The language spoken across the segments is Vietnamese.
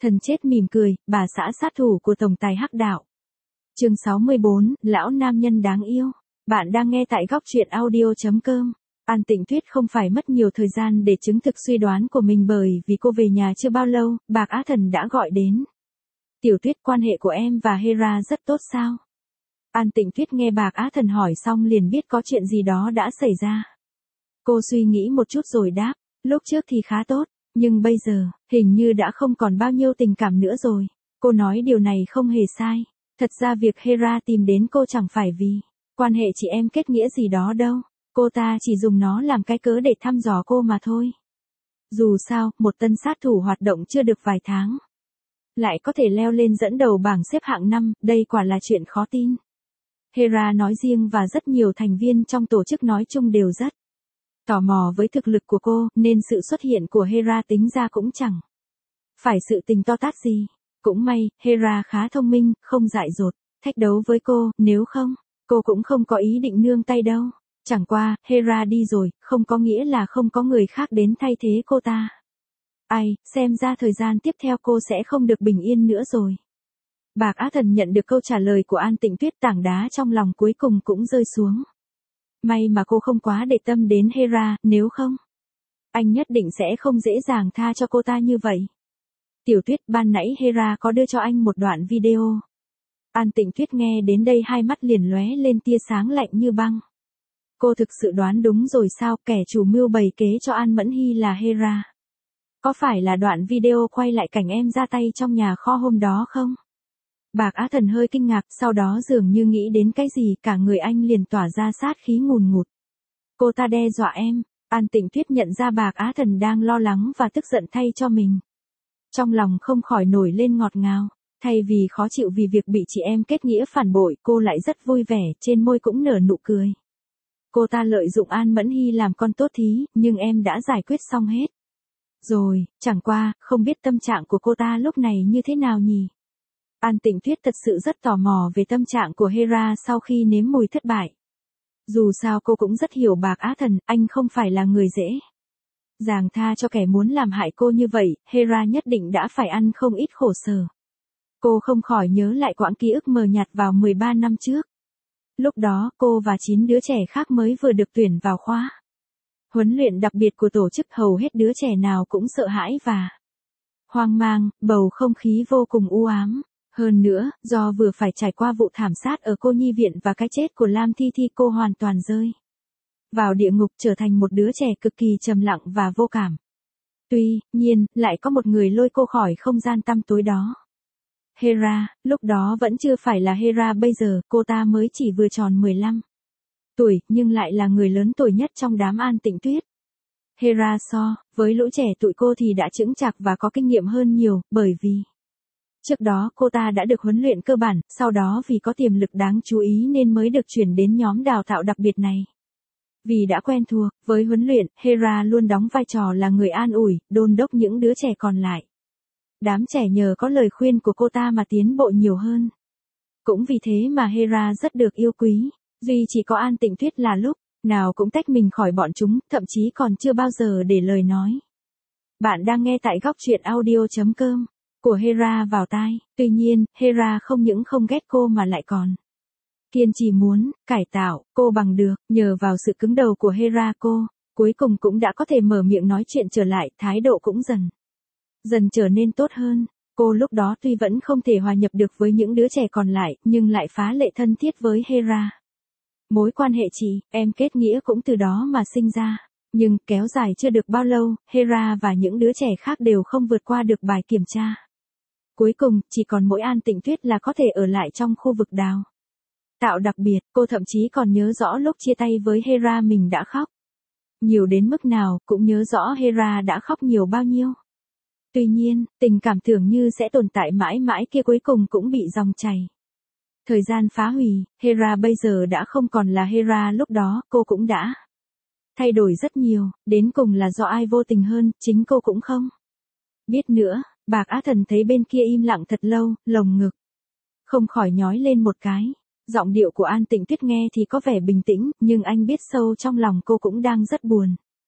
Thần chết mỉm cười, bà xã sát thủ của tổng tài hắc đạo. Chương 64, lão nam nhân đáng yêu. Bạn đang nghe tại góc truyện audio.com. An Tịnh Tuyết không phải mất nhiều thời gian để chứng thực suy đoán của mình bởi vì cô về nhà chưa bao lâu, Bạc Á Thần đã gọi đến. Tiểu Tuyết, quan hệ của em và Hera rất tốt sao? An Tịnh Tuyết nghe Bạc Á Thần hỏi xong liền biết có chuyện gì đó đã xảy ra. Cô suy nghĩ một chút rồi đáp, lúc trước thì khá tốt, nhưng bây giờ, hình như đã không còn bao nhiêu tình cảm nữa rồi. Cô nói điều này không hề sai. Thật ra việc Hera tìm đến cô chẳng phải vì quan hệ chị em kết nghĩa gì đó đâu. Cô ta chỉ dùng nó làm cái cớ để thăm dò cô mà thôi. Dù sao, một tân sát thủ hoạt động chưa được vài tháng, lại có thể leo lên dẫn đầu bảng xếp hạng 5, đây quả là chuyện khó tin. Hera nói riêng và rất nhiều thành viên trong tổ chức nói chung đều rất tò mò với thực lực của cô, nên sự xuất hiện của Hera tính ra cũng chẳng phải sự tình to tát gì. Cũng may, Hera khá thông minh, không dại dột, thách đấu với cô, nếu không, cô cũng không có ý định nương tay đâu. Chẳng qua, Hera đi rồi, không có nghĩa là không có người khác đến thay thế cô ta. Ai, xem ra thời gian tiếp theo cô sẽ không được bình yên nữa rồi. Bạc Á Thần nhận được câu trả lời của An Tịnh Tuyết, tảng đá trong lòng cuối cùng cũng rơi xuống. May mà cô không quá để tâm đến Hera, nếu không, anh nhất định sẽ không dễ dàng tha cho cô ta như vậy. Tiểu Tuyết, ban nãy Hera có đưa cho anh một đoạn video. An Tịnh Tuyết nghe đến đây hai mắt liền lóe lên tia sáng lạnh như băng. Cô thực sự đoán đúng rồi sao, kẻ chủ mưu bày kế cho An Mẫn Hy là Hera. Có phải là đoạn video quay lại cảnh em ra tay trong nhà kho hôm đó không? Bạc Á Thần hơi kinh ngạc, sau đó dường như nghĩ đến cái gì, cả người anh liền tỏa ra sát khí ngùn ngụt. Cô ta đe dọa em. An Tịnh Tuyết nhận ra Bạc Á Thần đang lo lắng và tức giận thay cho mình. Trong lòng không khỏi nổi lên ngọt ngào. Thay vì khó chịu vì việc bị chị em kết nghĩa phản bội, cô lại rất vui vẻ, trên môi cũng nở nụ cười. Cô ta lợi dụng An Mẫn Hy làm con tốt thí, nhưng em đã giải quyết xong hết rồi, chẳng qua, không biết tâm trạng của cô ta lúc này như thế nào nhỉ? An Tịnh Tuyết thật sự rất tò mò về tâm trạng của Hera sau khi nếm mùi thất bại. Dù sao cô cũng rất hiểu Bạc Á Thần, anh không phải là người dễ dàng tha cho kẻ muốn làm hại cô như vậy, Hera nhất định đã phải ăn không ít khổ sở. Cô không khỏi nhớ lại quãng ký ức mờ nhạt vào 13 năm trước. Lúc đó, cô và 9 đứa trẻ khác mới vừa được tuyển vào khóa huấn luyện đặc biệt của tổ chức, hầu hết đứa trẻ nào cũng sợ hãi và hoang mang, bầu không khí vô cùng u ám. Hơn nữa, do vừa phải trải qua vụ thảm sát ở cô nhi viện và cái chết của Lam Thi Thi, cô hoàn toàn rơi vào địa ngục, trở thành một đứa trẻ cực kỳ trầm lặng và vô cảm. Tuy nhiên, lại có một người lôi cô khỏi không gian tăm tối đó. Hera, lúc đó vẫn chưa phải là Hera bây giờ, cô ta mới chỉ vừa tròn 15 tuổi, nhưng lại là người lớn tuổi nhất trong đám An Tịnh Tuyết. Hera so với lũ trẻ tụi cô thì đã chững chạc và có kinh nghiệm hơn nhiều, bởi vì trước đó cô ta đã được huấn luyện cơ bản, sau đó vì có tiềm lực đáng chú ý nên mới được chuyển đến nhóm đào tạo đặc biệt này. Vì đã quen thuộc với huấn luyện, Hera luôn đóng vai trò là người an ủi, đôn đốc những đứa trẻ còn lại. Đám trẻ nhờ có lời khuyên của cô ta mà tiến bộ nhiều hơn. Cũng vì thế mà Hera rất được yêu quý. Duy chỉ có An Tịnh Tuyết là lúc nào cũng tách mình khỏi bọn chúng, thậm chí còn chưa bao giờ để lời nói. Bạn đang nghe tại góc truyện audio.com của Hera vào tai. Tuy nhiên, Hera không những không ghét cô mà lại còn kiên trì muốn cải tạo cô bằng được. Nhờ vào sự cứng đầu của Hera, cô cuối cùng cũng đã có thể mở miệng nói chuyện trở lại, thái độ cũng dần trở nên tốt hơn. Cô lúc đó tuy vẫn không thể hòa nhập được với những đứa trẻ còn lại, nhưng lại phá lệ thân thiết với Hera. Mối quan hệ chị em kết nghĩa cũng từ đó mà sinh ra. Nhưng kéo dài chưa được bao lâu, Hera và những đứa trẻ khác đều không vượt qua được bài kiểm tra. Cuối cùng, chỉ còn mỗi An Tịnh Tuyết là có thể ở lại trong khu vực đào tạo đặc biệt. Cô thậm chí còn nhớ rõ lúc chia tay với Hera mình đã khóc nhiều đến mức nào, cũng nhớ rõ Hera đã khóc nhiều bao nhiêu. Tuy nhiên, tình cảm tưởng như sẽ tồn tại mãi mãi kia cuối cùng cũng bị dòng chảy thời gian phá hủy. Hera bây giờ đã không còn là Hera lúc đó, cô cũng đã thay đổi rất nhiều, đến cùng là do ai vô tình hơn, chính cô cũng không biết nữa. Bạc Á Thần thấy bên kia im lặng thật lâu, lồng ngực không khỏi nhói lên một cái. Giọng điệu của An Tịnh Tuyết nghe thì có vẻ bình tĩnh, nhưng anh biết sâu trong lòng cô cũng đang rất buồn.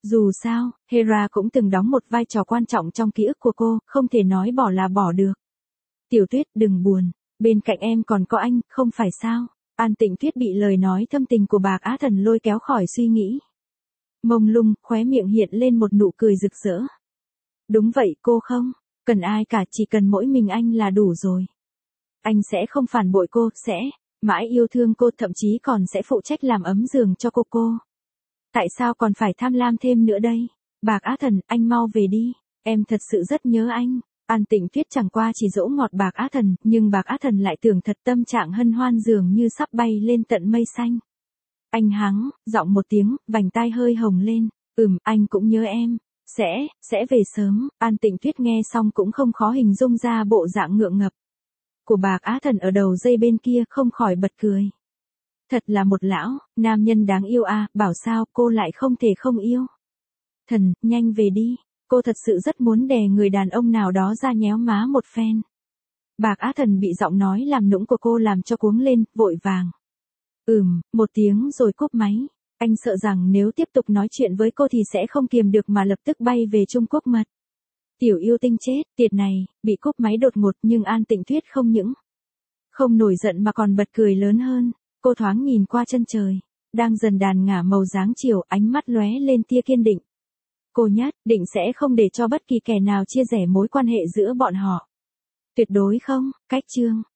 Dù sao, Hera cũng từng đóng một vai trò quan trọng trong ký ức của cô, không thể nói bỏ là bỏ được. Tiểu Tuyết đừng buồn, bên cạnh em còn có anh, không phải sao? An Tịnh Tuyết bị lời nói thâm tình của Bạc Á Thần lôi kéo khỏi suy nghĩ. Mông lung, khóe miệng hiện lên một nụ cười rực rỡ. Đúng vậy cô không, cần ai cả, chỉ cần mỗi mình anh là đủ rồi. Anh sẽ không phản bội cô, sẽ mãi yêu thương cô, thậm chí còn sẽ phụ trách làm ấm giường cho cô. Tại sao còn phải tham lam thêm nữa đây? Bạc Á Thần, anh mau về đi, em thật sự rất nhớ anh. An Tịnh Tuyết chẳng qua chỉ dỗ ngọt Bạc Á Thần, nhưng Bạc Á Thần lại tưởng thật, tâm trạng hân hoan dường như sắp bay lên tận mây xanh. Anh hắng, giọng một tiếng, vành tai hơi hồng lên. Anh cũng nhớ em. Sẽ về sớm. An Tịnh Tuyết nghe xong cũng không khó hình dung ra bộ dạng ngượng ngập của Bạc Á Thần ở đầu dây bên kia, không khỏi bật cười. Thật là một lão nam nhân đáng yêu à, bảo sao cô lại không thể không yêu. Thần, nhanh về đi. Cô thật sự rất muốn đè người đàn ông nào đó ra nhéo má một phen. Bạc Á Thần bị giọng nói làm nũng của cô làm cho cuống lên, vội vàng. Một tiếng rồi cúp máy. Anh sợ rằng nếu tiếp tục nói chuyện với cô thì sẽ không kiềm được mà lập tức bay về Trung Quốc mật. Tiểu yêu tinh chết, tiệt này, bị cúp máy đột ngột, nhưng An Tịnh Tuyết không những không nổi giận mà còn bật cười lớn hơn. Cô thoáng nhìn qua chân trời, đang dần đàn ngả màu dáng chiều, ánh mắt lóe lên tia kiên định. Cô nhất định sẽ không để cho bất kỳ kẻ nào chia rẽ mối quan hệ giữa bọn họ. Tuyệt đối không. Cách chương